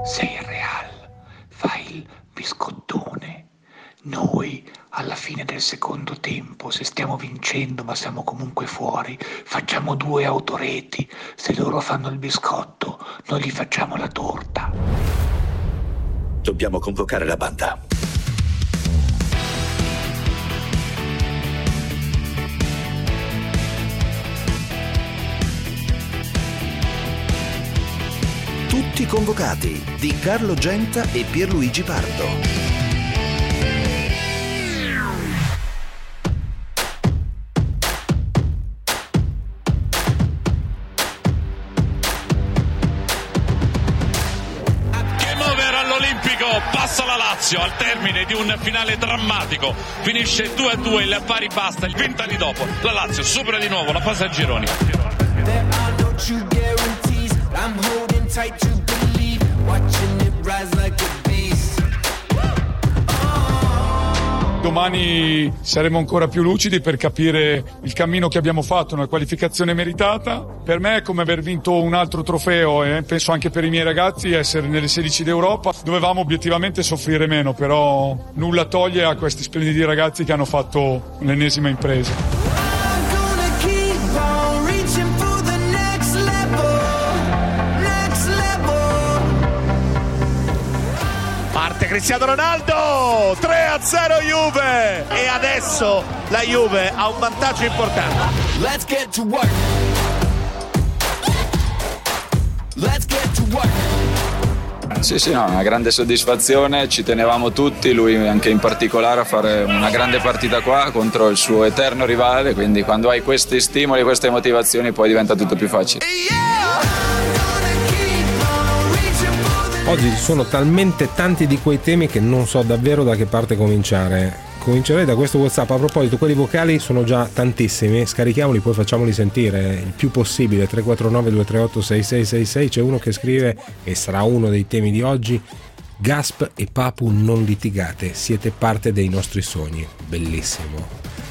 sei il Real, fai il biscottone. Noi, alla fine del secondo tempo, se stiamo vincendo ma siamo comunque fuori, facciamo 2 autoreti. Se loro fanno il biscotto, noi gli facciamo la torta. Dobbiamo convocare la banda. Tutti convocati di Carlo Genta e Pierluigi Pardo. Passa la Lazio al termine di un finale drammatico, finisce 2-2 il pari basta, il 20 anni dopo la Lazio supera di nuovo la fase a gironi. Domani saremo ancora più lucidi per capire il cammino che abbiamo fatto, una qualificazione meritata. Per me è come aver vinto un altro trofeo e penso anche per i miei ragazzi essere nelle 16 d'Europa. Dovevamo obiettivamente soffrire meno, però nulla toglie a questi splendidi ragazzi che hanno fatto l'ennesima impresa. Cristiano Ronaldo, 3-0 Juve, e adesso la Juve ha un vantaggio importante. Let's get to work. Let's get to work. Sì, no, una grande soddisfazione, ci tenevamo tutti, lui anche in particolare, a fare una grande partita qua contro il suo eterno rivale, quindi quando hai questi stimoli, queste motivazioni poi diventa tutto più facile. Oggi sono talmente tanti di quei temi che non so davvero da che parte cominciare. Comincerei da questo WhatsApp. A proposito, quelli vocali sono già tantissimi, scarichiamoli, poi facciamoli sentire il più possibile. 349 238 6666. C'è uno che scrive, e sarà uno dei temi di oggi: Gasp e Papu, non litigate, siete parte dei nostri sogni. Bellissimo.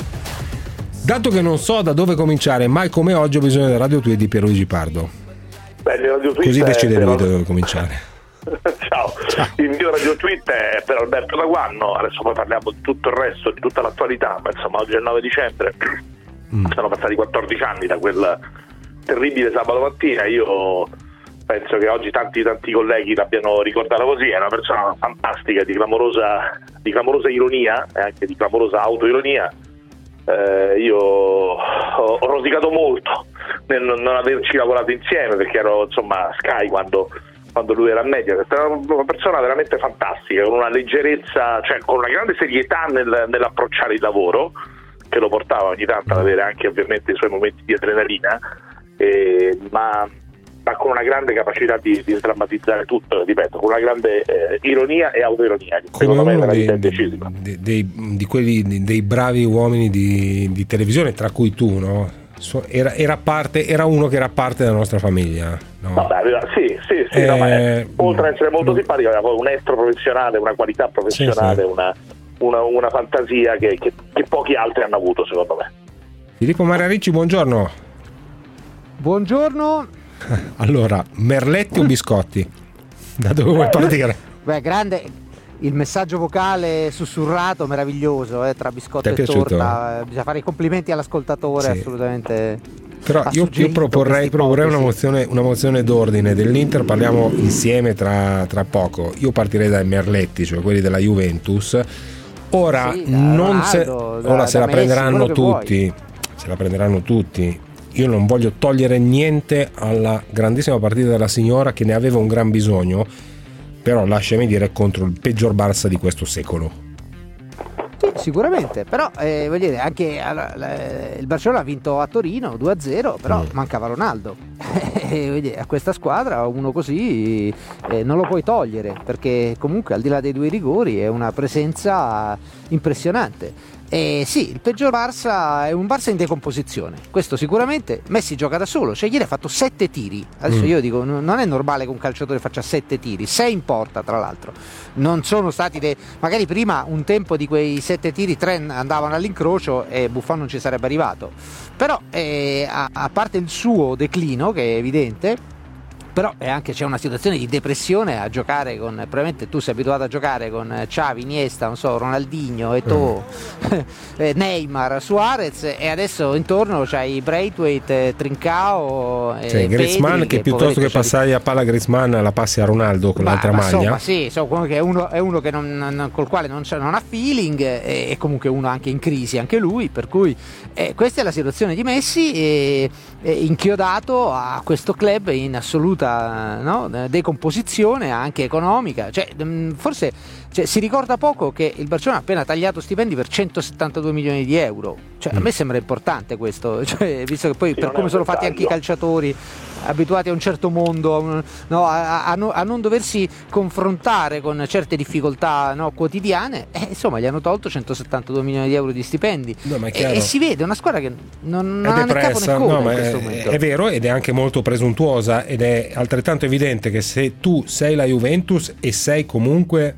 Dato che non so da dove cominciare, mai come oggi ho bisogno del Radio Tweet di Pierluigi Pardo. Così decide lui da dove cominciare. Ciao. Il mio radio tweet è per Alberto Laguanno. Adesso poi parliamo di tutto il resto, di tutta l'attualità, ma insomma oggi è il 9 dicembre, sono passati 14 anni da quel terribile sabato mattina. Io penso che oggi tanti colleghi l'abbiano ricordata così. È una persona fantastica, di clamorosa ironia e anche di clamorosa autoironia. Io ho rosicato molto nel non averci lavorato insieme, perché ero insomma a Sky quando lui era a Mediaset. Era una persona veramente fantastica, con una leggerezza, cioè con una grande serietà nell'approcciare il lavoro, che lo portava ogni tanto ad avere anche ovviamente i suoi momenti di adrenalina, ma con una grande capacità di sdrammatizzare tutto, ripeto, con una grande ironia e autoironia, che secondo me era decisiva. Dei bravi uomini di televisione, tra cui tu, no? Era uno che era parte della nostra famiglia, no? Vabbè, sì, no, ma oltre ad essere molto simpatico, aveva poi un estro professionale, una qualità professionale, sì. Una fantasia che pochi altri hanno avuto, secondo me. Filippo Mararicci, buongiorno. Buongiorno. Allora, merletti o biscotti? Da dove vuoi partire? Beh, grande. Il messaggio vocale sussurrato meraviglioso, tra biscotto e torta. Bisogna fare i complimenti all'ascoltatore, sì. Assolutamente. Però io proporrei una mozione d'ordine dell'Inter, parliamo insieme tra poco. Io partirei dai merletti, cioè quelli della Juventus. Ora sì, se la prenderanno tutti. Se la prenderanno tutti. Io non voglio togliere niente alla grandissima partita della signora, che ne aveva un gran bisogno, però lasciami dire contro il peggior Barça di questo secolo. Sì, sicuramente, però voglio dire, anche il Barcellona ha vinto a Torino 2-0, però mancava Ronaldo. A questa squadra uno così non lo puoi togliere, perché comunque al di là dei 2 rigori è una presenza impressionante. Sì, il peggior Barça è un Barça in decomposizione, questo sicuramente. Messi gioca da solo, cioè ieri ha fatto 7 tiri. Adesso io dico, non è normale che un calciatore faccia 7 tiri, 6 in porta tra l'altro. Non sono stati magari prima un tempo di quei 7 tiri 3 andavano all'incrocio e Buffon non ci sarebbe arrivato. Però a parte il suo declino, che è evidente, però anche c'è una situazione di depressione a giocare con, probabilmente tu sei abituato a giocare con Xavi, Iniesta, non so, Ronaldinho, Eto'o, Neymar, Suarez, e adesso intorno c'hai Braithwaite, Trincao, Griezmann, Pedri, che piuttosto che passare a palla Griezmann la passi a Ronaldo con l'altra maglia. Insomma, sì, che è uno che col quale non ha feeling, e comunque uno anche in crisi anche lui, per cui questa è la situazione di Messi, inchiodato a questo club in assoluta decomposizione anche economica, forse si ricorda poco che il Barcellona ha appena tagliato stipendi per 172 milioni di euro, a me sembra importante questo, visto che poi per come sono fatti anche i calciatori abituati a un certo mondo, a non doversi confrontare con certe difficoltà quotidiane, insomma gli hanno tolto 172 milioni di euro di stipendi, e si vede una squadra che non ha né capo né coda in questo momento. È vero, ed è anche molto presuntuosa, ed è altrettanto evidente che se tu sei la Juventus e sei comunque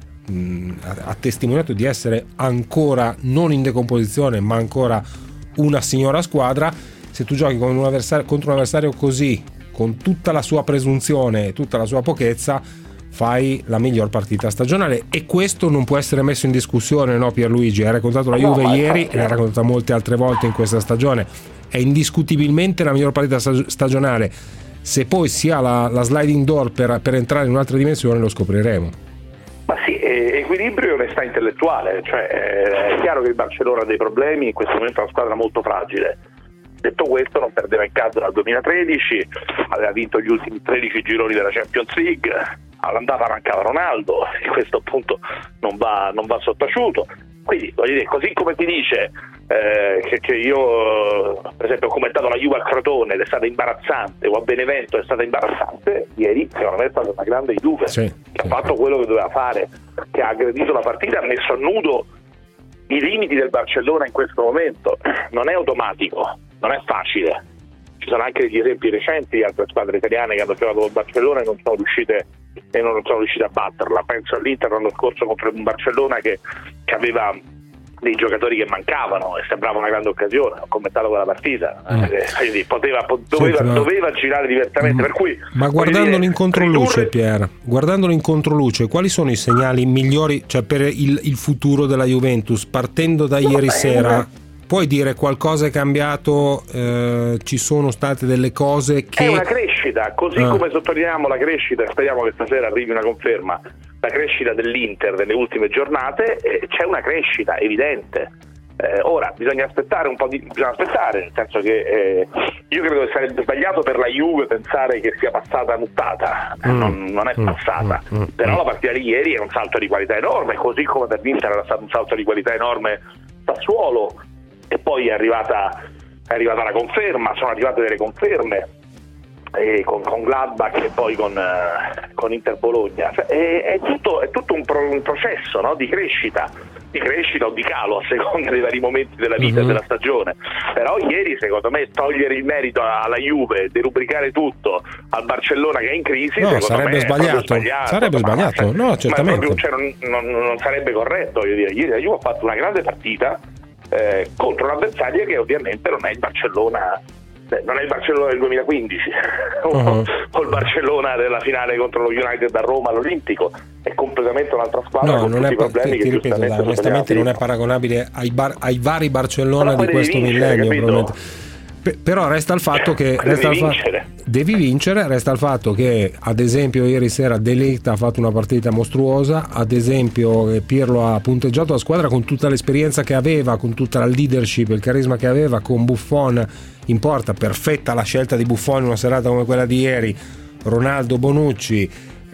ha testimoniato di essere ancora non in decomposizione ma ancora una signora squadra, se tu giochi con contro un avversario così, con tutta la sua presunzione e tutta la sua pochezza, fai la miglior partita stagionale, e questo non può essere messo in discussione, no Pierluigi? Hai raccontato la Juve ieri e l'hai raccontata molte altre volte in questa stagione, è indiscutibilmente la miglior partita stagionale. Se poi si ha la sliding door per entrare in un'altra dimensione, lo scopriremo. Ma sì, equilibrio e onestà intellettuale, è chiaro che il Barcellona ha dei problemi, in questo momento è una squadra molto fragile. Detto questo, non perdeva in casa dal 2013, aveva vinto gli ultimi 13 gironi della Champions League, all'andata mancava Ronaldo, e questo appunto non va sottaciuto. Quindi, voglio dire, così come ti dice che io per esempio ho commentato la Juve al Crotone ed è stata imbarazzante, o a Benevento è stata imbarazzante, ieri secondo me è stata una grande Juve, che ha fatto quello che doveva fare, che ha aggredito la partita, ha messo a nudo i limiti del Barcellona in questo momento. Non è automatico, non è facile, ci sono anche degli esempi recenti di altre squadre italiane che hanno giocato con il Barcellona e non sono riuscite a batterla. Penso all'Inter l'anno scorso contro un Barcellona che aveva dei giocatori che mancavano e sembrava una grande occasione. Ho commentato quella partita, quindi doveva girare diversamente, per cui, ma guardandolo in controluce, Pier, guardandolo in controluce, quali sono i segnali migliori, per il futuro della Juventus, partendo da ieri sera? Puoi dire qualcosa è cambiato? Ci sono state delle cose che... È una crescita, così come sottolineiamo la crescita, speriamo che stasera arrivi una conferma, la crescita dell'Inter nelle ultime giornate, c'è una crescita evidente. Ora bisogna aspettare, nel senso che io credo che sarebbe sbagliato per la Juve pensare che sia passata nuttata, non è passata, però la partita di ieri è un salto di qualità enorme, così come per l'Inter era stato un salto di qualità enorme Sassuolo, e poi è arrivata la conferma, sono arrivate delle conferme con Gladbach e poi con Inter Bologna. È tutto un processo, no? di crescita o di calo a seconda dei vari momenti della vita e della stagione. Però ieri secondo me togliere il merito alla Juve, derubricare tutto al Barcellona che è in crisi, sarebbe sbagliato. Sarebbe sbagliato, no, certamente. Non sarebbe corretto, voglio dire. Ieri la Juve ha fatto una grande partita contro un avversario che ovviamente non è il Barcellona del 2015 o il Barcellona della finale contro lo United da Roma all'Olimpico, è completamente un'altra squadra con tutti i problemi che ripeto, onestamente non è paragonabile ai vari Barcellona di questo millennio, però resta il fatto che devi vincere, resta il fatto che ad esempio ieri sera De Ligt ha fatto una partita mostruosa, ad esempio Pirlo ha punteggiato la squadra con tutta l'esperienza che aveva, con tutta la leadership, il carisma che aveva, con Buffon in porta, perfetta la scelta di Buffon in una serata come quella di ieri, Ronaldo, Bonucci,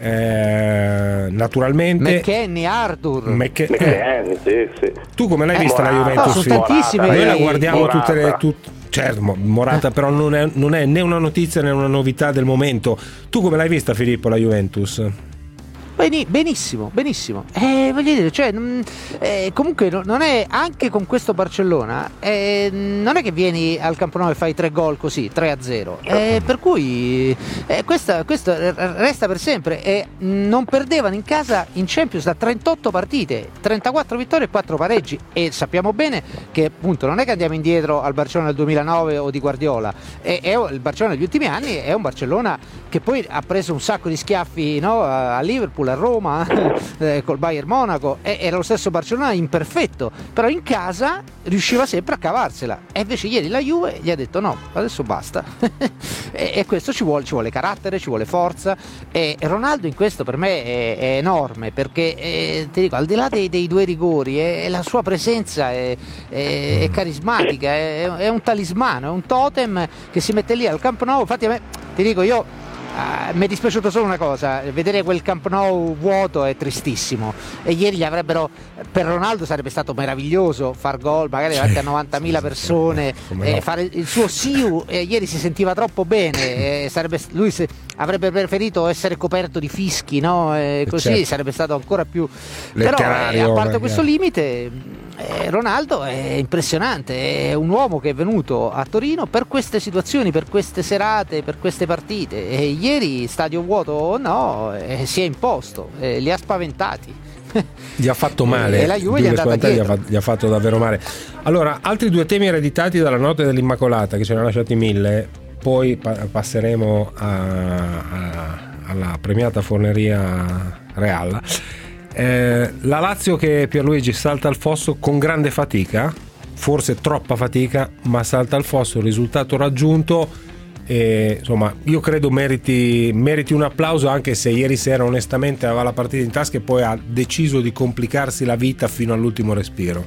naturalmente McKennie, Arthur, sì. Tu come l'hai vista la Juventus? Noi la guardiamo tutte certo, Morata però non è né una notizia né una novità del momento. Tu come l'hai vista, Filippo, la Juventus? benissimo. Voglio dire, cioè, comunque non è, anche con questo Barcellona, non è che vieni al Camp Nou e fai 3 gol così, 3-0. Per cui questo resta per sempre. E non perdevano in casa in Champions da 38 partite, 34 vittorie e 4 pareggi. E sappiamo bene che appunto non è che andiamo indietro al Barcellona del 2009 o di Guardiola. Il Barcellona degli ultimi anni è un Barcellona che poi ha preso un sacco di schiaffi, no? A Liverpool, a Roma, col Bayern Monaco. Era lo stesso Barcellona imperfetto, però in casa riusciva sempre a cavarsela. E invece ieri la Juve gli ha detto no, adesso basta. E questo ci vuole carattere, ci vuole forza. E Ronaldo in questo per me è enorme, perché ti dico, al di là dei 2 rigori, la sua presenza è carismatica, è un talismano, è un totem che si mette lì al Camp Nou. Infatti a me, ti dico, io mi è dispiaciuto solo una cosa: vedere quel Camp Nou vuoto è tristissimo. E ieri per Ronaldo sarebbe stato meraviglioso far gol magari davanti a 90.000 persone, fare il suo Siu. Ieri si sentiva troppo bene, lui avrebbe preferito essere coperto di fischi, no? Così certo, sarebbe stato ancora più letterario. Però a parte questo limite, Ronaldo è impressionante, è un uomo che è venuto a Torino per queste situazioni, per queste serate, per queste partite, e ieri stadio vuoto o no, si è imposto, li ha spaventati. Gli ha fatto male, e la Juve gli ha fatto davvero male. Allora, altri 2 temi ereditati dalla notte dell'Immacolata, che ce ne ha lasciati 1000, poi passeremo alla premiata Forneria Real. La Lazio che Pierluigi salta al fosso con grande fatica, forse troppa fatica, ma salta al fosso, il risultato raggiunto. Insomma, io credo meriti un applauso, anche se ieri sera onestamente aveva la partita in tasca e poi ha deciso di complicarsi la vita fino all'ultimo respiro.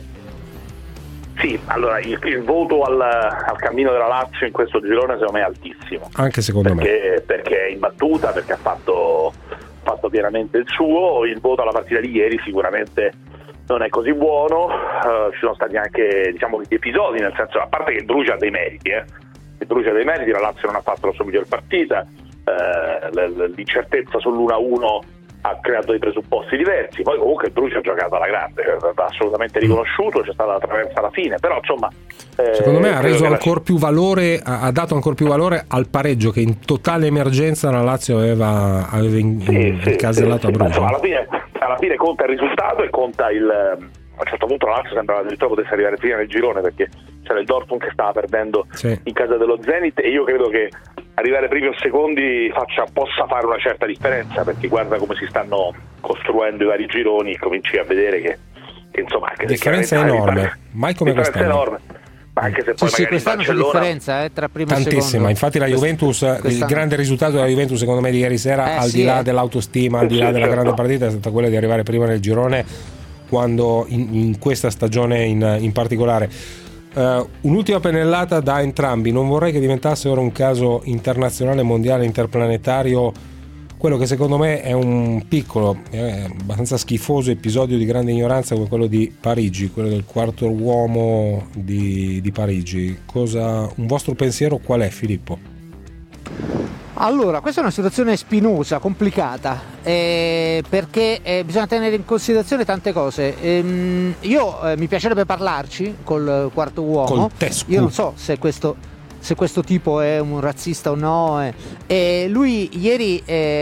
Sì, allora il voto al cammino della Lazio in questo girone secondo me è altissimo, anche secondo me, perché è imbattuta, perché ha fatto pienamente il suo. Il voto alla partita di ieri sicuramente non è così buono, ci sono stati anche, diciamo, gli episodi, nel senso, a parte che il Brucia ha dei meriti, la Lazio non ha fatto la sua miglior partita, l'incertezza sull'1-1 ha creato dei presupposti diversi, poi comunque il Brucia ha giocato alla grande, va assolutamente riconosciuto, c'è stata la traversa alla fine, però insomma secondo me ha reso ancora più valore, ha dato ancora più valore al pareggio che in totale emergenza la Lazio aveva incasellato a Brucia. Alla fine conta il risultato e conta a un certo punto la Lazio sembrava addirittura potesse arrivare prima nel girone, perché c'era il Dortmund che stava perdendo in casa dello Zenit, e io credo che arrivare primi o secondi possa fare una certa differenza, perché guarda come si stanno costruendo i vari gironi e cominci a vedere che insomma anche la differenza è enorme, mai come quest'anno. Enorme. Ma anche se poi magari quest'anno c'è differenza tra primo e secondo. Tantissima, infatti la Juventus, il grande risultato della Juventus secondo me di ieri sera, al di là dell'autostima, al di là della grande partita, è stata quella di arrivare prima nel girone, quando in questa stagione in particolare. Un'ultima pennellata da entrambi: non vorrei che diventasse ora un caso internazionale, mondiale, interplanetario quello che secondo me è un piccolo, abbastanza schifoso episodio di grande ignoranza, come quello di Parigi, quello del quarto uomo di Parigi. Un vostro pensiero qual è, Filippo? Allora, questa è una situazione spinosa, complicata, perché bisogna tenere in considerazione tante cose. Io mi piacerebbe parlarci col quarto uomo. Io non so se questo tipo è un razzista o no. Lui ieri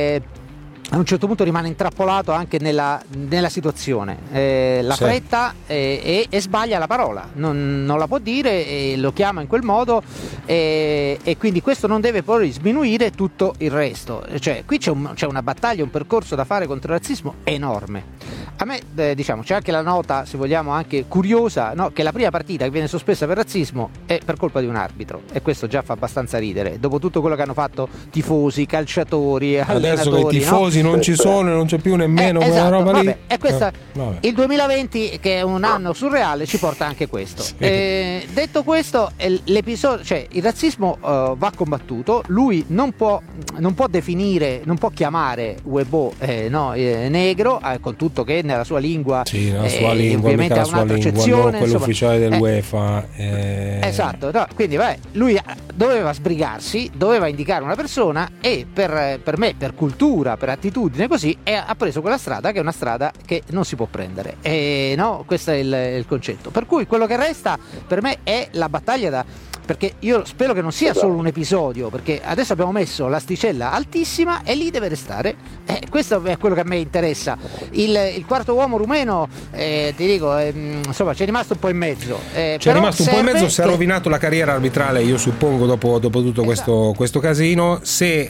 a un certo punto rimane intrappolato anche nella situazione, la fretta e sbaglia la parola, non la può dire e lo chiama in quel modo, e quindi questo non deve poi sminuire tutto il resto. Cioè, qui c'è una battaglia, un percorso da fare contro il razzismo enorme. A me diciamo c'è anche la nota, se vogliamo anche curiosa, no? Che la prima partita che viene sospesa per razzismo è per colpa di un arbitro, e questo già fa abbastanza ridere dopo tutto quello che hanno fatto tifosi, calciatori, allenatori. Adesso che i tifosi non ci sono, non c'è più nemmeno quella esatto, roba lì. E questa, il 2020, che è un anno surreale, ci porta anche questo. Sì. Detto questo, l'episodio, cioè il razzismo va combattuto. Lui non può definire, non può chiamare Uebo negro, con tutto che nella sua lingua, ovviamente ha un'altra accezione, quello ufficiale dell'UEFA. Esatto, no, quindi lui doveva sbrigarsi, doveva indicare una persona e per me, per cultura, per attitudine così, ha preso quella strada che è una strada che non si può prendere. No, questo è il concetto. Per cui quello che resta per me è la battaglia perché io spero che non sia solo un episodio, perché adesso abbiamo messo l'asticella altissima e lì deve restare. Questo è quello che a me interessa. Il quarto uomo rumeno, ti dico, insomma, c'è rimasto un po' in mezzo. C'è rimasto un po' in mezzo, si è rovinato la carriera arbitrale, io suppongo, dopo tutto questo casino. Se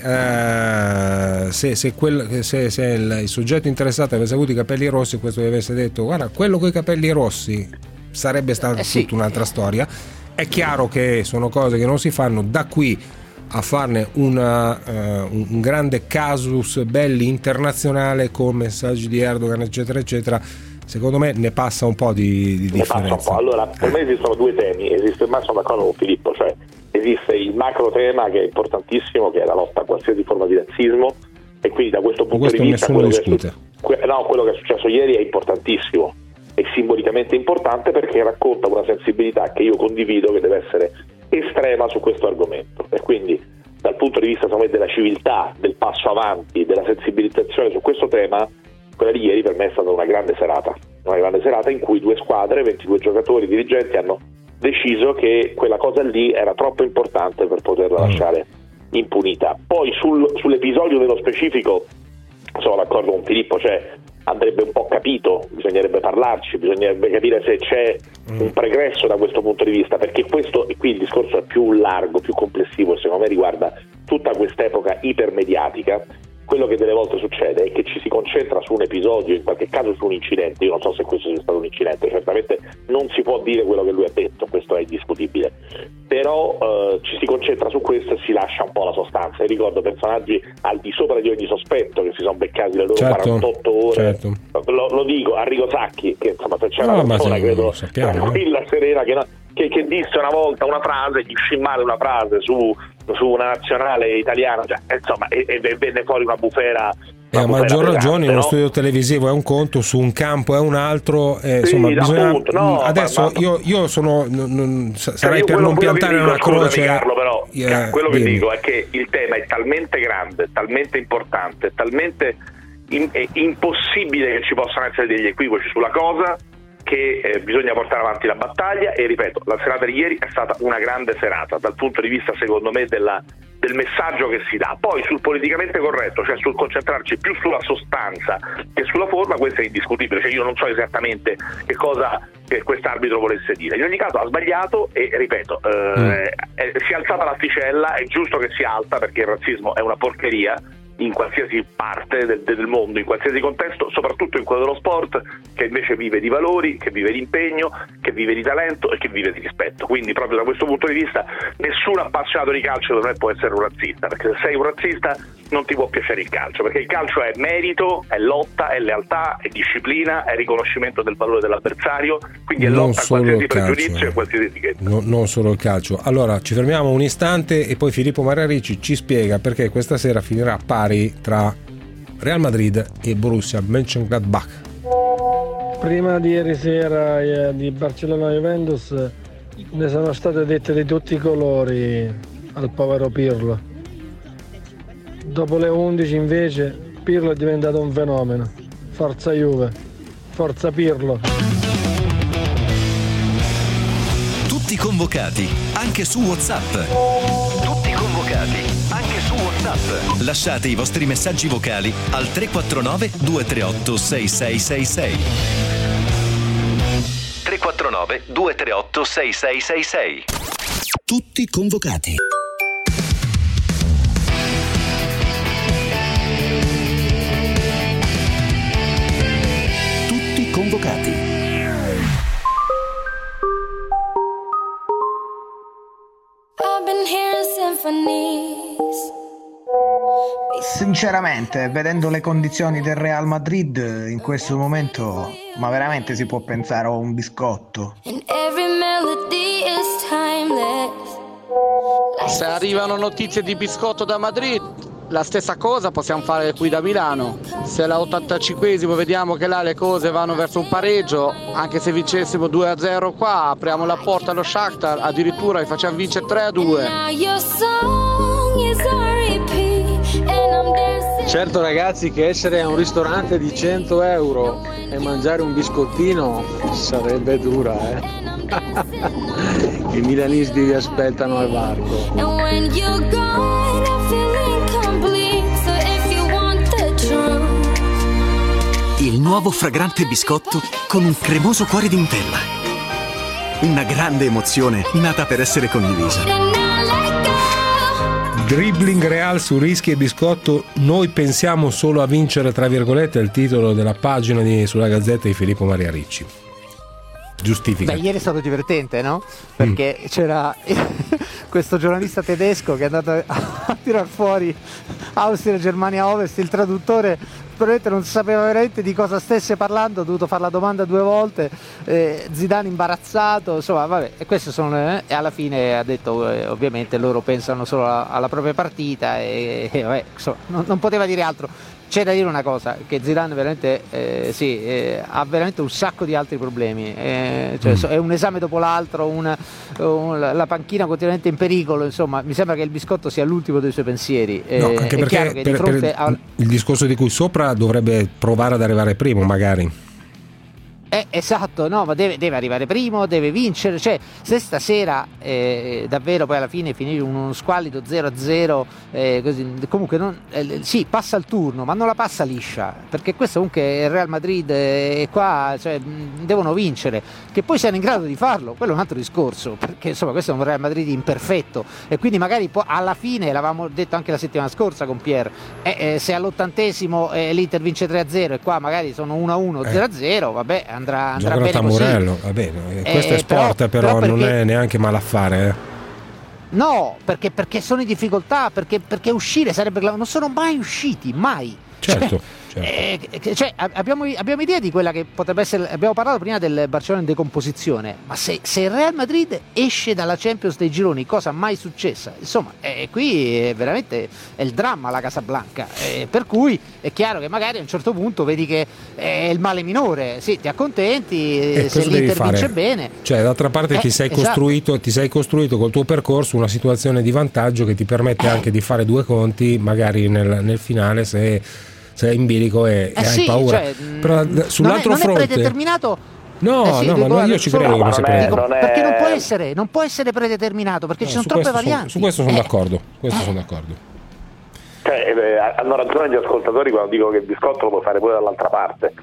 il soggetto interessato avesse avuto i capelli rossi, questo gli avesse detto: guarda, quello con i capelli rossi, sarebbe stata tutta un'altra storia. È chiaro che sono cose che non si fanno. Da qui a farne un grande casus belli internazionale con messaggi di Erdogan eccetera eccetera, secondo me ne passa un po' di differenza. Allora, per me esistono due temi. Ma sono d'accordo con Filippo, cioè esiste il macro tema che è importantissimo, che è la lotta a qualsiasi forma di razzismo, e quindi da questo punto di vista quello che è successo ieri è importantissimo, è simbolicamente importante, perché racconta una sensibilità che io condivido, che deve essere estrema su questo argomento, e quindi dal punto di vista, secondo me, della civiltà, del passo avanti, della sensibilizzazione su questo tema, quella di ieri per me è stata una grande serata in cui 2 squadre, 22 giocatori, dirigenti hanno deciso che quella cosa lì era troppo importante per poterla lasciare impunita. Poi sull'episodio nello specifico sono d'accordo con Filippo, cioè andrebbe un po' capito, bisognerebbe parlarci, bisognerebbe capire se c'è un pregresso da questo punto di vista, perché questo, e qui il discorso è più largo, più complessivo, secondo me riguarda tutta quest'epoca ipermediatica. Quello che delle volte succede è che ci si concentra su un episodio, in qualche caso su un incidente. Io non so se questo sia stato un incidente, certamente non si può dire quello che lui ha detto, questo è indiscutibile, però ci si concentra su questo e si lascia un po' la sostanza. Io ricordo personaggi al di sopra di ogni sospetto che si sono beccati le loro 48 ore, lo dico, Arrigo Sacchi, che insomma, se c'è una persona credo tranquilla, serena, che disse una volta una frase, gli scimmare una frase su una nazionale italiana, cioè, insomma, e venne fuori una bufera. A maggior ragione in uno studio televisivo è un conto, su un campo è un altro, insomma, bisogna. Adesso io sono sarei per non piantare una croce. Carlo, però quello che dico è che il tema è talmente grande, talmente importante, talmente impossibile che ci possano essere degli equivoci sulla cosa, che bisogna portare avanti la battaglia. E ripeto, la serata di ieri è stata una grande serata dal punto di vista, secondo me, del messaggio che si dà. Poi sul politicamente corretto, cioè sul concentrarci più sulla sostanza che sulla forma, questo è indiscutibile, cioè io non so esattamente che cosa che quest'arbitro volesse dire. In ogni caso ha sbagliato e, ripeto, si è alzata l'asticella, è giusto che sia alta, perché il razzismo è una porcheria in qualsiasi parte del mondo, in qualsiasi contesto, soprattutto in quello dello sport, che invece vive di valori, che vive di impegno, che vive di talento e che vive di rispetto. Quindi proprio da questo punto di vista nessun appassionato di calcio non può essere un razzista, perché se sei un razzista non ti può piacere il calcio, perché il calcio è merito, è lotta, è lealtà, è disciplina, è riconoscimento del valore dell'avversario, quindi è lotta a qualsiasi pregiudizio e a qualsiasi etichetta. Non solo il calcio. Allora ci fermiamo un istante e poi Filippo Mararici ci spiega perché questa sera finirà pari tra Real Madrid e Borussia Mönchengladbach. Prima di ieri sera di Barcellona-Juventus ne sono state dette di tutti i colori al povero Pirlo. Dopo le 11 invece Pirlo è diventato un fenomeno. Forza Juve, forza Pirlo. Tutti convocati, anche su WhatsApp. Tutti convocati, anche su WhatsApp. Lasciate i vostri messaggi vocali al 349 238 6666. 349 238 6666. Tutti convocati. Tutti convocati. Sinceramente, vedendo le condizioni del Real Madrid in questo momento, ma veramente si può pensare a un biscotto. Se arrivano notizie di biscotto da Madrid, la stessa cosa possiamo fare qui da Milano. Se all'85esimo vediamo che là le cose vanno verso un pareggio, anche se vincessimo 2-0 qua, apriamo la porta allo Shakhtar, addirittura li facciamo vincere 3-2. Certo ragazzi, che essere a un ristorante di 100 euro e mangiare un biscottino sarebbe dura, I milanisti vi aspettano al varco. Il nuovo fragrante biscotto con un cremoso cuore di Nutella. Una grande emozione nata per essere condivisa. Dribbling Real su rischi e biscotto, noi pensiamo solo a vincere, tra virgolette, è il titolo della pagina sulla Gazzetta di Filippo Maria Ricci. Giustifica. Beh, ieri è stato divertente, no? Perché c'era questo giornalista tedesco che è andato a tirar fuori Austria e Germania Ovest, il traduttore probabilmente non sapeva veramente di cosa stesse parlando, ha dovuto fare la domanda 2 volte, Zidane imbarazzato, insomma vabbè, e queste sono e alla fine ha detto ovviamente loro pensano solo alla propria partita e vabbè, insomma, non poteva dire altro. C'è da dire una cosa, che Zidane veramente ha veramente un sacco di altri problemi, è un esame dopo l'altro, la panchina continuamente in pericolo, insomma mi sembra che il biscotto sia l'ultimo dei suoi pensieri. No, anche perché che di fronte il discorso di cui sopra dovrebbe provare ad arrivare primo magari. Esatto, no, ma deve arrivare primo, deve vincere, cioè se stasera davvero poi alla fine finire uno squallido 0-0, così, comunque sì, passa il turno, ma non la passa liscia, perché questo comunque è il Real Madrid e qua devono vincere, che poi siano in grado di farlo, quello è un altro discorso, perché insomma questo è un Real Madrid imperfetto e quindi magari alla fine, l'avevamo detto anche la settimana scorsa con Pier, se all'80esimo l'Inter vince 3-0 e qua magari sono 1-1, 0-0, vabbè, andrà bene Tamburello, così. Va bene. Questo è sport, però non è neanche malaffare. No, perché sono in difficoltà, perché uscire sarebbe, non sono mai usciti, mai. Certo. Abbiamo idea di quella che potrebbe essere. Abbiamo parlato prima del Barcellona in decomposizione, ma se il Real Madrid esce dalla Champions dei gironi, cosa mai successa, insomma, qui è veramente è il dramma la Casablanca, per cui è chiaro che magari a un certo punto vedi che è il male minore, sì, ti accontenti se l'Inter vince bene, cioè d'altra parte ti sei costruito col tuo percorso una situazione di vantaggio che ti permette anche di fare 2 conti magari nel finale se sei in bilico e hai paura, però sull'altro fronte è predeterminato. Ma io ci credo che non sia predeterminato, perché non può essere predeterminato, perché ci sono troppe varianti. Su questo sono d'accordo. Hanno ragione gli ascoltatori quando dico che il biscotto lo puoi fare pure dall'altra parte,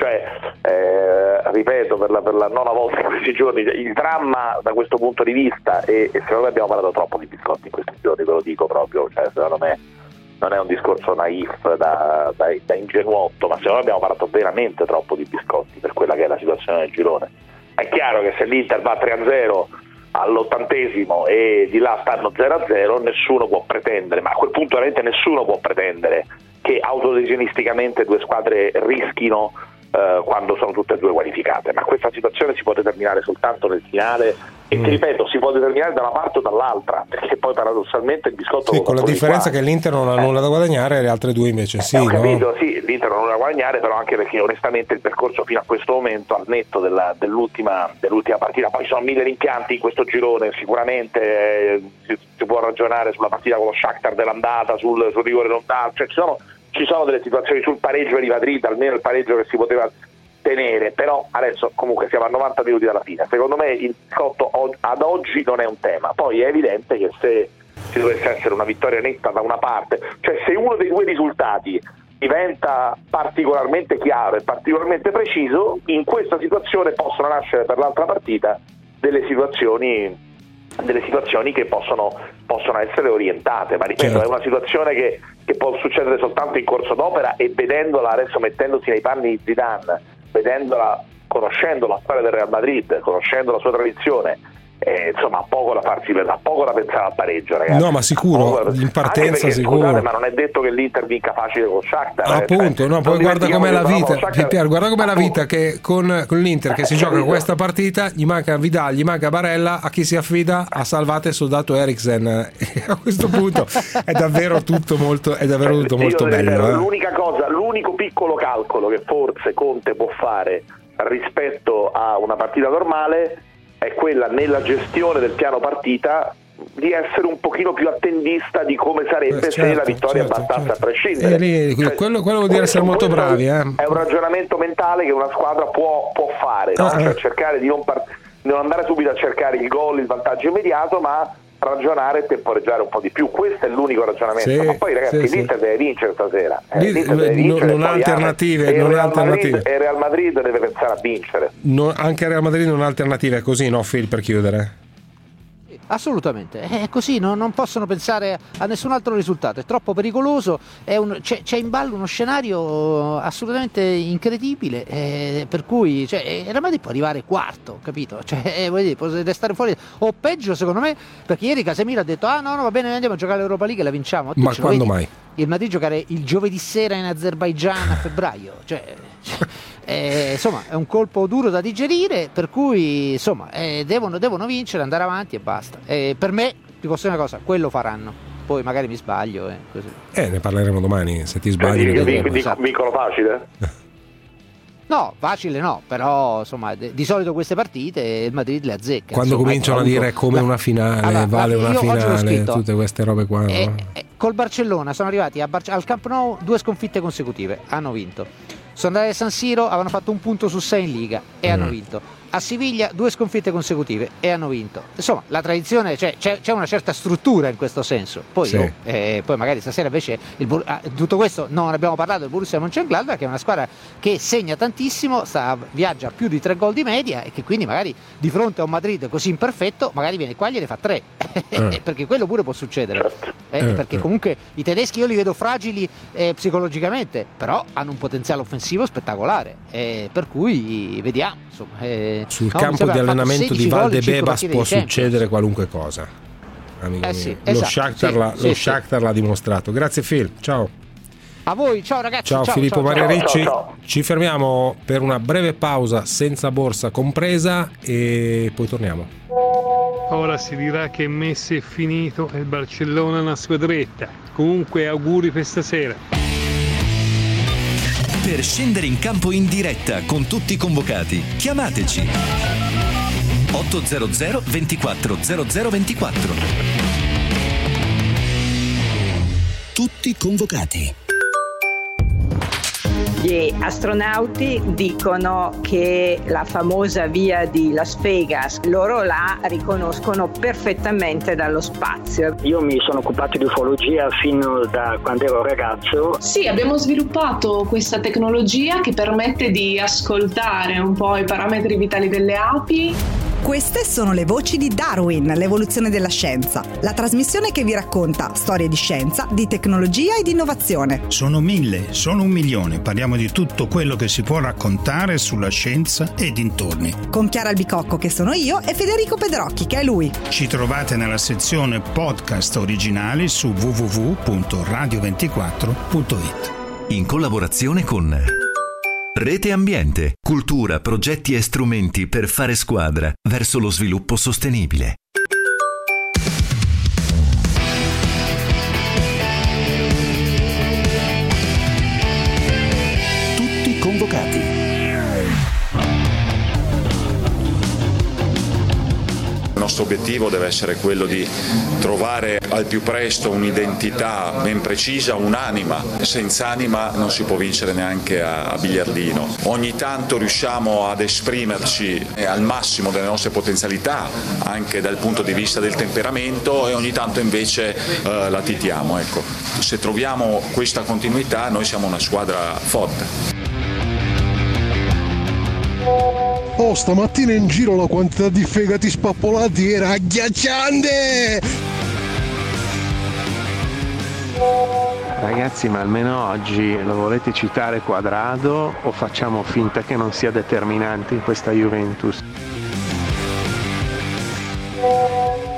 ripeto per la nona volta in questi giorni, il dramma da questo punto di vista, e secondo me abbiamo parlato troppo di biscotti in questi giorni, ve lo dico proprio, secondo me non è un discorso naif da ingenuotto, ma secondo me abbiamo parlato veramente troppo di biscotti per quella che è la situazione del girone. È chiaro che se l'Inter va 3-0 all'80esimo e di là stanno 0-0, nessuno può pretendere, ma a quel punto veramente nessuno può pretendere che autolesionisticamente 2 squadre rischino quando sono tutte e 2 qualificate, ma questa situazione si può determinare soltanto nel finale e ti ripeto, si può determinare da una parte o dall'altra, perché poi paradossalmente il biscotto con la differenza che l'Inter non ha nulla da guadagnare e le altre 2 invece sì, ho capito, sì, l'Inter non ha nulla da guadagnare, però anche perché onestamente il percorso fino a questo momento, al netto dell'ultima partita, poi ci sono 1000 rimpianti in questo girone, sicuramente si può ragionare sulla partita con lo Shakhtar dell'andata, sul rigore non dato, ci sono delle situazioni sul pareggio di Madrid, almeno il pareggio che si poteva tenere, però adesso comunque siamo a 90 minuti dalla fine, secondo me il biscotto ad oggi non è un tema, poi è evidente che se ci dovesse essere una vittoria netta da una parte, cioè se uno dei 2 risultati diventa particolarmente chiaro e particolarmente preciso, in questa situazione possono nascere per l'altra partita delle situazioni che possono essere orientate, ma ripeto, è una situazione che può succedere soltanto in corso d'opera, e vedendola adesso, mettendosi nei panni di Zidane, vedendola, conoscendo la storia del Real Madrid, conoscendo la sua tradizione insomma, poco da pensare al pareggio, ragazzi. No, ma sicuro, in partenza perché, sicuro. Scusate, ma non è detto che l'Inter vinca facile con Shakhtar. Appunto, no, poi guarda com'è la vita. Pier, guarda com'è la vita, che con l'Inter che si gioca questa partita, gli manca Vidal, gli manca Barella, a chi si affida? A Salvate e Soldato Eriksen. A questo punto è davvero tutto molto bello. L'unico piccolo calcolo che forse Conte può fare rispetto a una partita normale è quella, nella gestione del piano partita, di essere un pochino più attendista di come sarebbe se la vittoria bastasse a prescindere. Quello vuol dire essere molto bravi. È un ragionamento mentale che una squadra può fare, no? Cioè cercare di non andare subito a cercare il gol, il vantaggio immediato, ma ragionare e temporeggiare un po' di più. Questo è l'unico ragionamento. Ma poi, ragazzi, l'Inter deve vincere stasera. Non ha alternative. E Real Madrid deve pensare a vincere. Anche Real Madrid non ha alternative, è così, no, Phil, per chiudere? Assolutamente, è così, non possono pensare a nessun altro risultato, è troppo pericoloso, c'è in ballo uno scenario assolutamente incredibile, per cui Real Madrid può arrivare quarto, capito? Può restare fuori, o peggio secondo me, perché ieri Casemiro ha detto no va bene, andiamo a giocare l'Europa League e la vinciamo. Ma quando mai? Il Madrid giocare il giovedì sera in Azerbaigian a febbraio, insomma è un colpo duro da digerire, per cui insomma devono vincere, andare avanti e basta. Per me, ti posso dire una cosa, quello faranno, poi magari mi sbaglio così. Ne parleremo domani, se ti sbagli. Vincono facile? No, facile no, però insomma di solito queste partite il Madrid le azzecca. Quando cominciano a dire come una finale, vale una finale, tutte queste robe qua. Col Barcellona sono arrivati al Camp Nou 2 sconfitte consecutive, hanno vinto. Sono andati a San Siro, avevano fatto 1 punto su 6 in Liga e hanno vinto. A Siviglia 2 sconfitte consecutive e hanno vinto. Insomma, la tradizione, c'è una certa struttura in questo senso. Poi, poi magari stasera invece tutto questo non abbiamo parlato del Borussia Mönchengladbach, che è una squadra che segna tantissimo, viaggia a più di 3 gol di media e che quindi magari di fronte a un Madrid così imperfetto magari viene qua e gliene fa 3 perché quello pure può succedere, perché comunque i tedeschi io li vedo fragili psicologicamente, però hanno un potenziale offensivo spettacolare, per cui vediamo. Sul campo di allenamento di Valdebebas può succedere qualunque cosa, amico mio. Lo Shakhtar l'ha dimostrato. Grazie Phil, ciao a voi, ciao ragazzi. Ciao Filippo Maria Ricci. Ci fermiamo per una breve pausa senza borsa compresa e poi torniamo. Ora si dirà che Messi è finito e il Barcellona è una squadretta. Comunque auguri per stasera. Per scendere in campo in diretta con tutti i convocati, chiamateci 800 24 0024. Tutti convocati. Gli astronauti dicono che la famosa via di Las Vegas loro la riconoscono perfettamente dallo spazio. Io mi sono occupato di ufologia fino da quando ero ragazzo. Sì, abbiamo sviluppato questa tecnologia che permette di ascoltare un po' i parametri vitali delle api. Queste sono le voci di Darwin, l'evoluzione della scienza, la trasmissione che vi racconta storie di scienza, di tecnologia e di innovazione. Sono 1000, sono 1 milione, parliamo di tutto quello che si può raccontare sulla scienza e dintorni. Con Chiara Albicocco, che sono io, e Federico Pedrocchi, che è lui. Ci trovate nella sezione podcast originali su www.radio24.it. In collaborazione con Rete Ambiente, cultura, progetti e strumenti per fare squadra verso lo sviluppo sostenibile. Tutti convocati. Il nostro obiettivo deve essere quello di trovare al più presto un'identità ben precisa, un'anima. Senza anima non si può vincere neanche a biliardino. Ogni tanto riusciamo ad esprimerci al massimo delle nostre potenzialità, anche dal punto di vista del temperamento, e ogni tanto invece latitiamo. Ecco. Se troviamo questa continuità noi siamo una squadra forte. Oh, stamattina in giro la quantità di fegati spappolati era agghiacciante! Ragazzi, ma almeno oggi lo volete citare Quadrado o facciamo finta che non sia determinante in questa Juventus?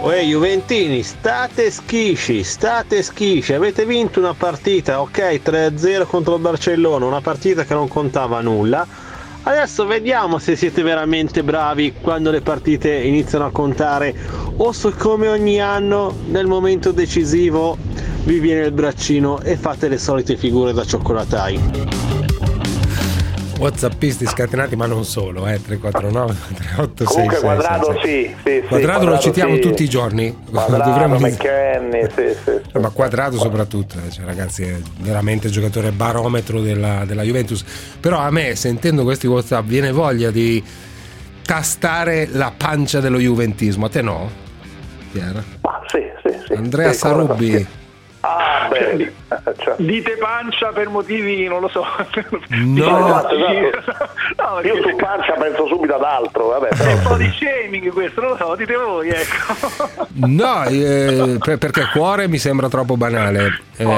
Juventini, state schisci, avete vinto una partita, ok, 3-0 contro il Barcellona, una partita che non contava nulla. Adesso vediamo se siete veramente bravi quando le partite iniziano a contare, o se come ogni anno nel momento decisivo vi viene il braccino e fate le solite figure da cioccolatai. WhatsAppisti scatenati, ma non solo, 349 386. Comunque Quadrado sì, Quadrado lo citiamo tutti i giorni. Quadrado, McKennie, sì. Ma Quadrado soprattutto, cioè, ragazzi, è veramente il giocatore barometro della Juventus. Però a me, sentendo questi WhatsApp, viene voglia di tastare la pancia dello juventismo. A te no? Chiara? Ma sì. Andrea Sarubbi. Ah, beh, dite pancia per motivi, non lo so. No, esatto. Io su pancia penso subito ad altro, vabbè. È un po' di shaming questo, non lo so, dite voi, ecco. No, perché cuore mi sembra troppo banale.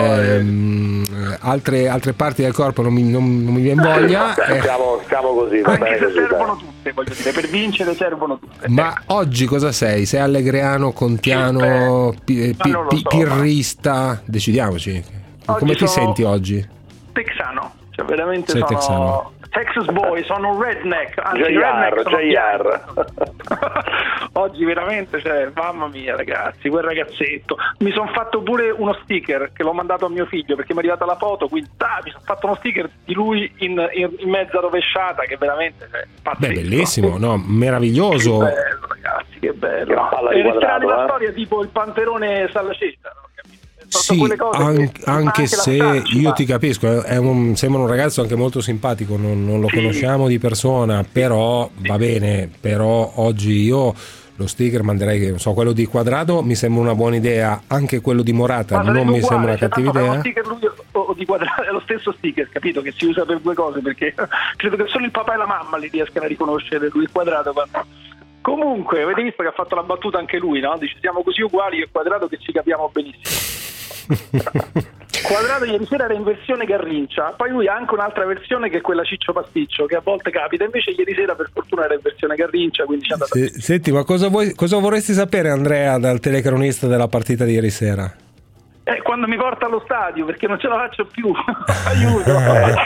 Altre parti del corpo non mi viene voglia. Siamo così, va bene così, servono tutte, voglio dire, per vincere servono tutte. Ma oggi cosa sei? Sei allegriano, contiano, pirrista? Decidiamoci. Come ti senti oggi? Texano, cioè veramente sei sono texano. Texas boy, sono un redneck, anzi JR. Oggi veramente, cioè, mamma mia ragazzi, quel ragazzetto. Mi sono fatto pure uno sticker che l'ho mandato a mio figlio perché mi è arrivata la foto, quindi mi sono fatto uno sticker di lui in mezza rovesciata, che veramente pazzesco. Beh, bellissimo, no? Meraviglioso. Che bello ragazzi, che bello. E resterà una storia tipo il panterone Sallacetta, no? Sì, anche se io ti capisco, sembra un ragazzo anche molto simpatico, non lo conosciamo di persona, però va bene, però oggi io lo sticker manderei, non so, quello di Quadrado mi sembra una buona idea, anche quello di Morata non mi sembra una cattiva idea. Lo sticker lui o di Quadrado è lo stesso sticker, capito, che si usa per due cose, perché credo che solo il papà e la mamma li riescano a riconoscere lui Quadrado quando... Comunque, avete visto che ha fatto la battuta anche lui, no? Dice siamo così uguali io e Quadrado che ci capiamo benissimo. Quadrado ieri sera era in versione Garrincia, poi lui ha anche un'altra versione che è quella Ciccio Pasticcio, che a volte capita, invece ieri sera per fortuna era in versione Garrincia, quindi ci è andata. Senti, ma cosa vorresti sapere, Andrea, dal telecronista della partita di ieri sera? Quando mi porta allo stadio, perché non ce la faccio più. Aiuto.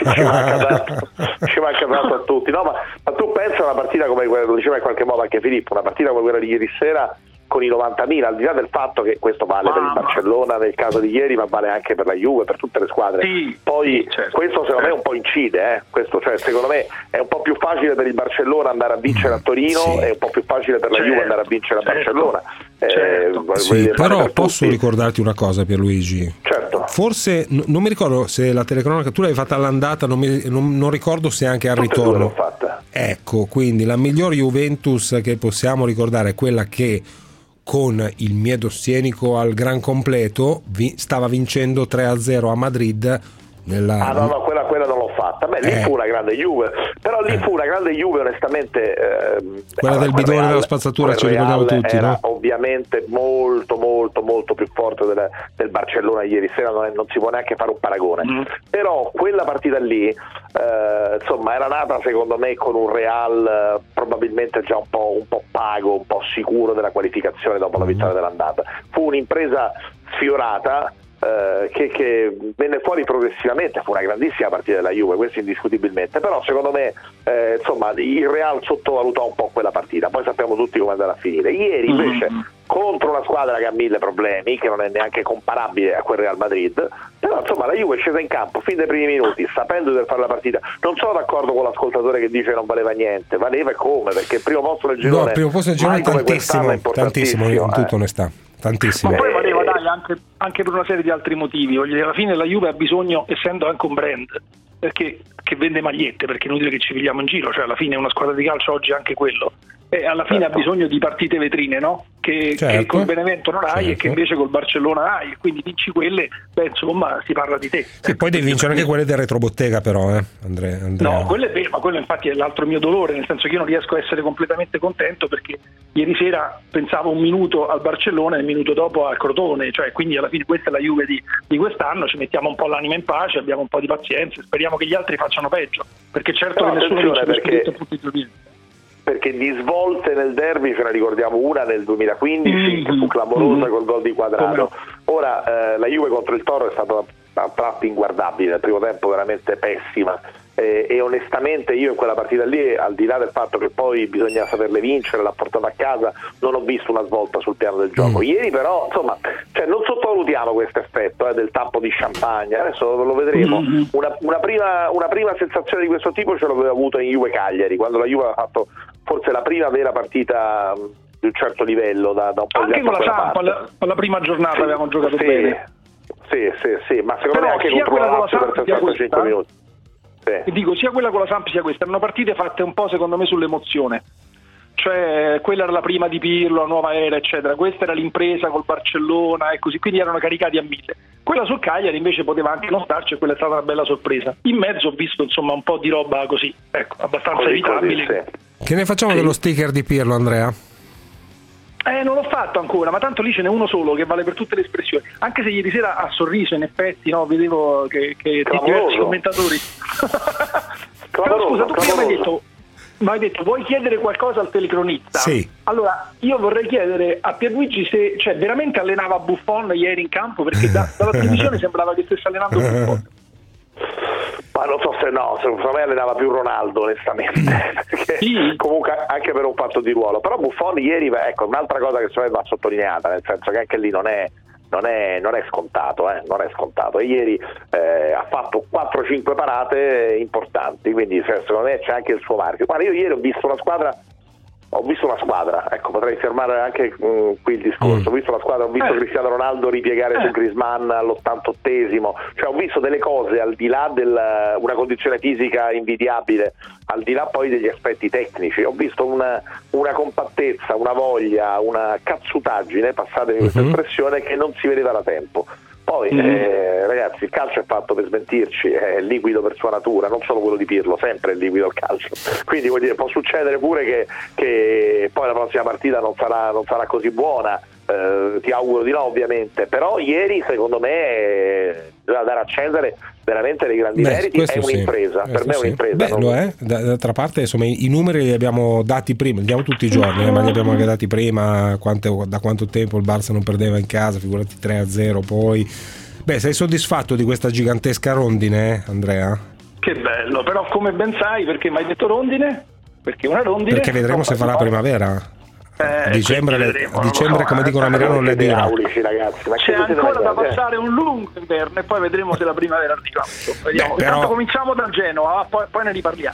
Ci manca tanto a tutti. No, ma tu pensa a una partita come quella, lo diceva in qualche modo anche Filippo, una partita come quella di ieri sera con i 90.000, al di là del fatto che questo vale per il Barcellona nel caso di ieri, ma vale anche per la Juve, per tutte le squadre. Poi questo secondo me un po' incide, questo, cioè, secondo me è un po' più facile per il Barcellona andare a vincere a Torino, è un po' più facile per la Juve andare a vincere a Barcellona. Però posso ricordarti una cosa, Pierluigi? Certo. Forse non mi ricordo se la telecronaca tu l'hai fatta all'andata, non ricordo se anche al ritorno. L'ho fatta. Ecco, quindi la miglior Juventus che possiamo ricordare è quella che con il miedo scenico al gran completo stava vincendo 3-0 a Madrid nella... no, quella non l'ho fatta. Beh, lì fu una grande Juve, però lì fu una grande Juve onestamente. Quella del bidone della spazzatura ci ricordiamo tutti, era, no? Ovviamente molto più forte del Barcellona ieri sera, non si può neanche fare un paragone. Però quella partita lì insomma era nata secondo me con un Real probabilmente già un po' pago, un po' sicuro della qualificazione dopo la vittoria dell'andata. Fu un'impresa sfiorata che venne fuori progressivamente, fu una grandissima partita della Juve, questo indiscutibilmente, però secondo me insomma il Real sottovalutò un po' quella partita, poi sappiamo tutti come andrà a finire. Ieri invece contro una squadra che ha 1000 problemi, che non è neanche comparabile a quel Real Madrid, però insomma la Juve è scesa in campo fin dai primi minuti sapendo di dover fare la partita. Non sono d'accordo con l'ascoltatore che dice che non valeva niente, valeva e come, perché il primo posto del girone, il primo posto del girone tantissimo in tutta onestà, tantissimo. Ma poi valeva anche per una serie di altri motivi. Alla fine la Juve ha bisogno, essendo anche un brand che vende magliette, perché è inutile che ci pigliamo in giro, cioè alla fine una squadra di calcio oggi è anche quello, e alla fine ha bisogno di partite vetrine, no? Che col Benevento non hai e che invece col Barcellona hai, e quindi vinci quelle, insomma si parla di te. Sì, poi devi vincere anche quelle del retrobottega, però Andrea. No, quello è vero, ma quello infatti è l'altro mio dolore, nel senso che io non riesco a essere completamente contento, perché ieri sera pensavo un minuto al Barcellona e il minuto dopo al Crotone, cioè quindi alla fine questa è la Juve di quest'anno, ci mettiamo un po' l'anima in pace, abbiamo un po' di pazienza, speriamo che gli altri facciano peggio, perché certo che nessuno vince per scudetto a tutti i giochi. perché di svolte nel derby ce ne ricordiamo una nel 2015 che fu clamorosa col gol di Quadrado. Ora la Juve contro il Toro è stata a tratti inguardabile, nel primo tempo veramente pessima, e onestamente io in quella partita lì, al di là del fatto che poi bisogna saperle vincere, l'ha portata a casa, non ho visto una svolta sul piano del gioco. Ieri però insomma, cioè, non sottovalutiamo questo effetto del tappo di champagne, adesso lo vedremo. Una prima sensazione di questo tipo ce l'avevo avuto in Juve Cagliari, quando la Juve ha fatto forse la prima vera partita di un certo livello da un po' anche con la Samp alla prima giornata avevamo giocato bene. Sì, ma secondo me anche sia contro quella la con la Lazio Samp per sia 65 questa, minuti. E dico, sia quella con la Samp sia questa erano partite fatte un po' secondo me sull'emozione, cioè quella era la prima di Pirlo, la nuova era eccetera, questa era l'impresa col Barcellona e così, quindi erano caricati a 1000. Quella sul Cagliari invece poteva anche non starci e quella è stata una bella sorpresa. In mezzo ho visto insomma un po' di roba così, ecco, abbastanza evitabile. Che ne facciamo dello sticker di Pirlo, Andrea? Non l'ho fatto ancora, ma tanto lì ce n'è uno solo che vale per tutte le espressioni. Anche se ieri sera ha sorriso, in effetti, no? Vedevo che diversi commentatori. Però scusa, tu prima mi hai detto vuoi chiedere qualcosa al telecronista? Sì. Allora, io vorrei chiedere a Pierluigi se veramente allenava Buffon ieri in campo, perché dalla televisione sembrava che stesse allenando Buffon. Ma non so se secondo me allenava più Ronaldo onestamente, perché comunque anche per un fatto di ruolo. Però Buffon ieri, ecco, un'altra cosa che secondo me va sottolineata, nel senso che anche lì non è scontato, non è scontato. E ieri ha fatto 4-5 parate importanti, quindi secondo me c'è anche il suo marchio. Guarda, io ieri ho visto una squadra, ecco, potrei fermare anche qui il discorso. Ho visto Cristiano Ronaldo ripiegare su Griezmann all'88esimo, cioè ho visto delle cose al di là una condizione fisica invidiabile, al di là poi degli aspetti tecnici. Ho visto una compattezza, una voglia, una cazzutaggine, passatemi questa espressione, che non si vedeva da tempo. Poi ragazzi, il calcio è fatto per smentirci, è liquido per sua natura, non solo quello di Pirlo, sempre è liquido il calcio. Quindi vuol dire, può succedere pure che poi la prossima partita non sarà così buona, ti auguro di no ovviamente, però ieri secondo me doveva dare a Cesare veramente dei grandi meriti, è un'impresa, per me è un'impresa. Lo è, d'altra parte insomma i numeri li abbiamo dati prima, li diamo tutti i giorni, ma li abbiamo anche dati prima, da quanto tempo il Barça non perdeva in casa, figurati 3-0 poi. Sei soddisfatto di questa gigantesca rondine, Andrea? Che bello, però come ben sai, perché mi hai detto rondine? Perché una rondine? Perché vedremo se farà primavera. Dicembre, come dicono a Milano, le dirà. Ragazzi, c'è ancora da passare un lungo inverno e poi vedremo se la primavera arriva. Vediamo. Intanto cominciamo dal Genoa, poi ne riparliamo.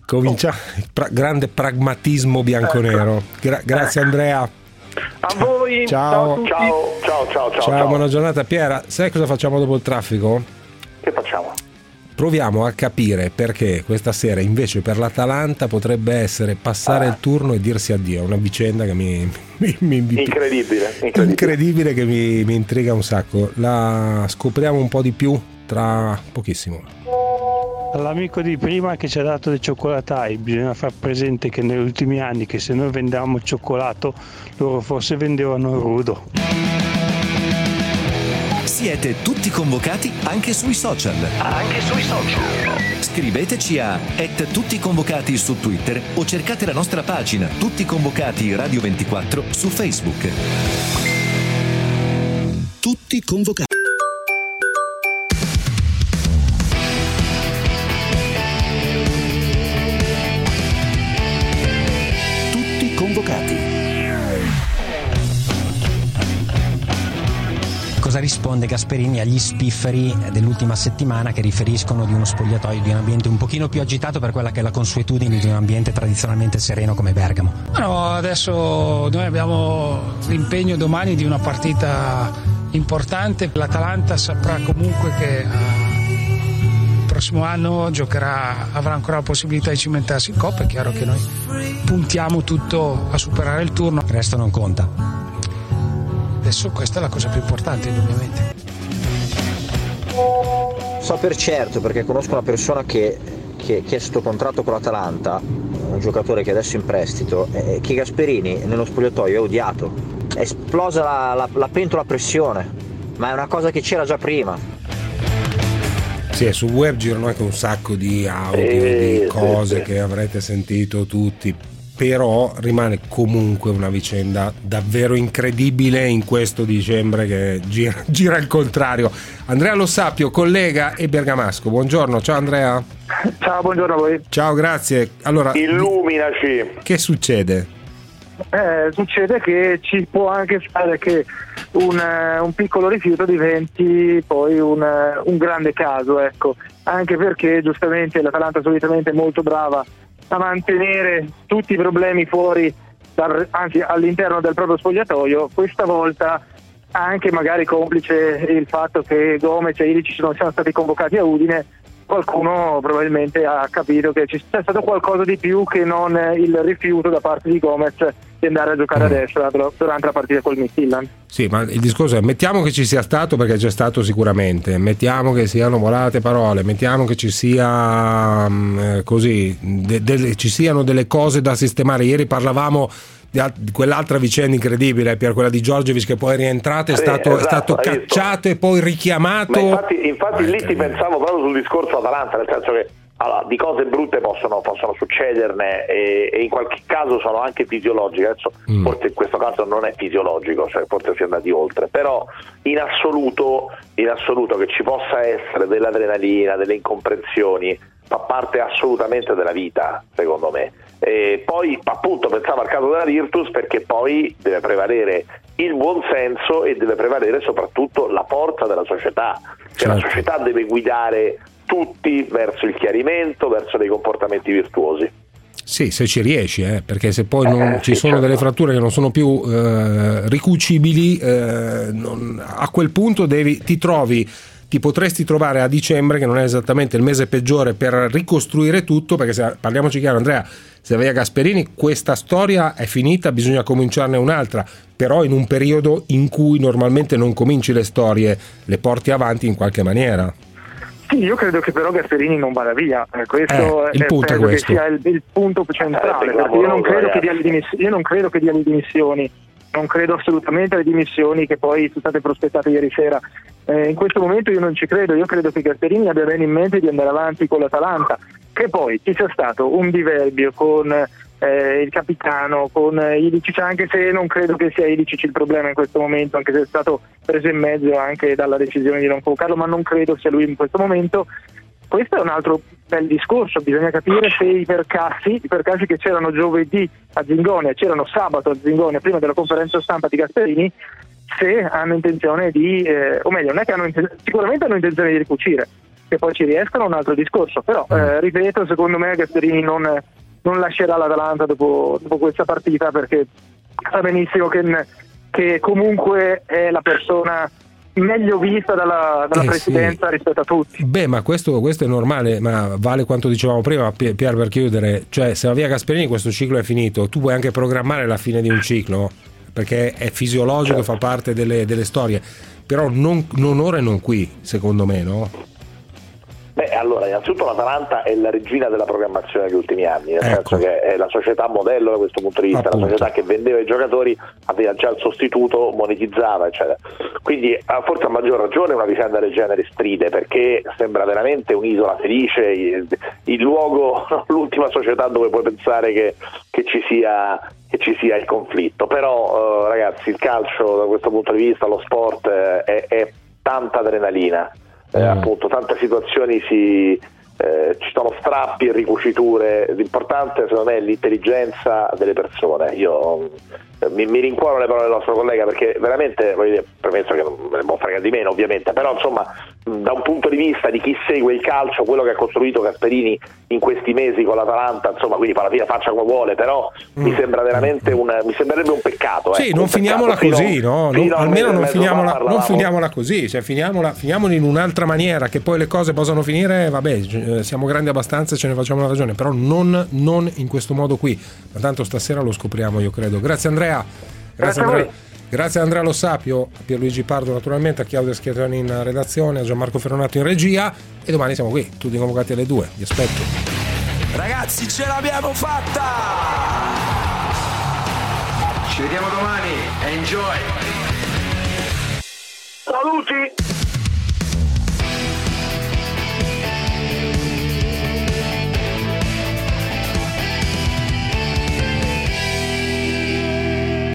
Grande pragmatismo bianconero. Grazie Andrea. A voi. Ciao. Ciao. Buona giornata Piera. Sai cosa facciamo dopo il traffico? Che facciamo? Proviamo a capire perché questa sera invece per l'Atalanta potrebbe essere passare il turno e dirsi addio. Una vicenda che mi incredibile, che mi intriga un sacco. La scopriamo un po' di più tra pochissimo. All'amico di prima che ci ha dato dei cioccolatai bisogna far presente che negli ultimi anni che se noi vendevamo il cioccolato loro forse vendevano il rudo. Siete tutti convocati anche sui social. Scriveteci a @tutticonvocati su Twitter o cercate la nostra pagina Tutti Convocati Radio 24 su Facebook. Tutti convocati. Tutti convocati. Cosa risponde Gasperini agli spifferi dell'ultima settimana che riferiscono di uno spogliatoio, di un ambiente un pochino più agitato per quella che è la consuetudine di un ambiente tradizionalmente sereno come Bergamo? No, adesso noi abbiamo l'impegno domani di una partita importante. L'Atalanta saprà comunque che il prossimo anno avrà ancora la possibilità di cimentarsi in Coppa. È chiaro che noi puntiamo tutto a superare il turno. Il resto non conta. Adesso questa è la cosa più importante, ovviamente. So per certo, perché conosco una persona che è sotto contratto con l'Atalanta, un giocatore che adesso è in prestito, che Gasperini nello spogliatoio è odiato. È esplosa la pentola a pressione, ma è una cosa che c'era già prima. Sì, sul web girano anche un sacco di audio, di cose che avrete sentito tutti. però rimane comunque una vicenda davvero incredibile in questo dicembre che gira il contrario. Andrea Lo Sapio, collega e bergamasco, buongiorno. Ciao Andrea. Ciao, buongiorno a voi. Ciao, grazie. Allora, illuminaci. Che succede? Succede che ci può anche stare che un piccolo rifiuto diventi poi un grande caso, ecco, anche perché giustamente l'Atalanta solitamente è molto brava a mantenere tutti i problemi fuori, anzi all'interno del proprio spogliatoio. Questa volta, anche magari complice il fatto che Gomez e Ilicic non siano stati convocati a Udine, qualcuno probabilmente ha capito che c'è stato qualcosa di più che non il rifiuto da parte di Gomez di andare a giocare adesso durante la partita col Midtjylland. Sì, ma il discorso è: mettiamo che ci sia stato, perché c'è stato sicuramente, mettiamo che siano volate parole, mettiamo che ci sia così ci siano delle cose da sistemare. Ieri parlavamo di quell'altra vicenda incredibile, per quella di Djordjevic, che poi è rientrato, è stato cacciato e poi richiamato. Ma infatti lì ti pensavo proprio sul discorso Atalanta, nel senso che di cose brutte possono succederne e in qualche caso sono anche fisiologiche. Adesso forse in questo caso non è fisiologico, cioè forse si è andati oltre, però in assoluto che ci possa essere dell'adrenalina, delle incomprensioni, fa parte assolutamente della vita, secondo me. E poi appunto pensavo al caso della Virtus, perché poi deve prevalere il buonsenso e deve prevalere soprattutto la forza della società, cioè la società deve guidare tutti verso il chiarimento, verso dei comportamenti virtuosi. Sì, se ci riesci, perché se poi non ci sono delle fratture che non sono più ricucibili, a quel punto ti potresti trovare a dicembre, che non è esattamente il mese peggiore per ricostruire tutto, perché parliamoci chiaro, Andrea, se vai a Gasperini questa storia è finita, bisogna cominciarne un'altra, però in un periodo in cui normalmente non cominci le storie, le porti avanti in qualche maniera. Sì, io credo che però Gasperini non vada via, questo il punto è questo. Che sia il punto centrale, perché io non credo che dia le dimissioni. Non credo assolutamente alle dimissioni che poi sono state prospettate ieri sera. In questo momento io non ci credo. Io credo che Gasperini abbia bene in mente di andare avanti con l'Atalanta, che poi ci sia stato un diverbio con il capitano, con Ilicic, anche se non credo che sia Ilicic il problema in questo momento, anche se è stato preso in mezzo anche dalla decisione di non convocarlo, ma non credo sia lui in questo momento. Questo è un altro bel discorso, bisogna capire se i percassi che c'erano giovedì a Zingonia, c'erano sabato a Zingonia prima della conferenza stampa di Gasperini, se hanno intenzione di, o meglio, non è che sicuramente hanno intenzione di ricucire, che poi ci riescono è un altro discorso, però ripeto, secondo me Gasperini non lascerà l'Atalanta dopo questa partita, perché sa benissimo che comunque è la persona meglio vista dalla presidenza rispetto a tutti. Beh, ma questo è normale, ma vale quanto dicevamo prima, Pier, per chiudere, cioè se va via Gasperini questo ciclo è finito, tu puoi anche programmare la fine di un ciclo, perché è fisiologico, fa parte delle storie, però non ora e non qui, secondo me, no? Beh, allora, innanzitutto l'Atalanta è la regina della programmazione negli ultimi anni, nel senso che è la società modello da questo punto di vista, la società che vendeva i giocatori, aveva già il sostituto, monetizzava, eccetera. Quindi forse a maggior ragione una vicenda del genere stride, perché sembra veramente un'isola felice, il luogo, l'ultima società dove puoi pensare che ci sia il conflitto. Però ragazzi, il calcio da questo punto di vista, lo sport è tanta adrenalina. Appunto, tante situazioni ci sono strappi e ricuciture. L'importante secondo me è l'intelligenza delle persone. Io mi rincuoro le parole del nostro collega, perché veramente, premesso che non me ne può fregare di meno ovviamente, però insomma, da un punto di vista di chi segue il calcio, quello che ha costruito Gasperini in questi mesi con l'Atalanta, insomma, quindi alla fine faccia come vuole, però mi sembra veramente mi sembrerebbe un peccato. Sì, non finiamola così, no? Almeno non finiamola così, cioè finiamola in un'altra maniera, che poi le cose possano finire, vabbè, siamo grandi abbastanza, ce ne facciamo una ragione, però non in questo modo qui. Ma tanto stasera lo scopriamo, io credo. Grazie Andrea. Grazie a Andrea Lo Sapio, a Pierluigi Pardo naturalmente, a Claudio Schiattoni in redazione, a Gianmarco Ferronato in regia, e domani siamo qui, tutti convocati alle 2, vi aspetto. Ragazzi, ce l'abbiamo fatta! Ci vediamo domani, enjoy! Saluti!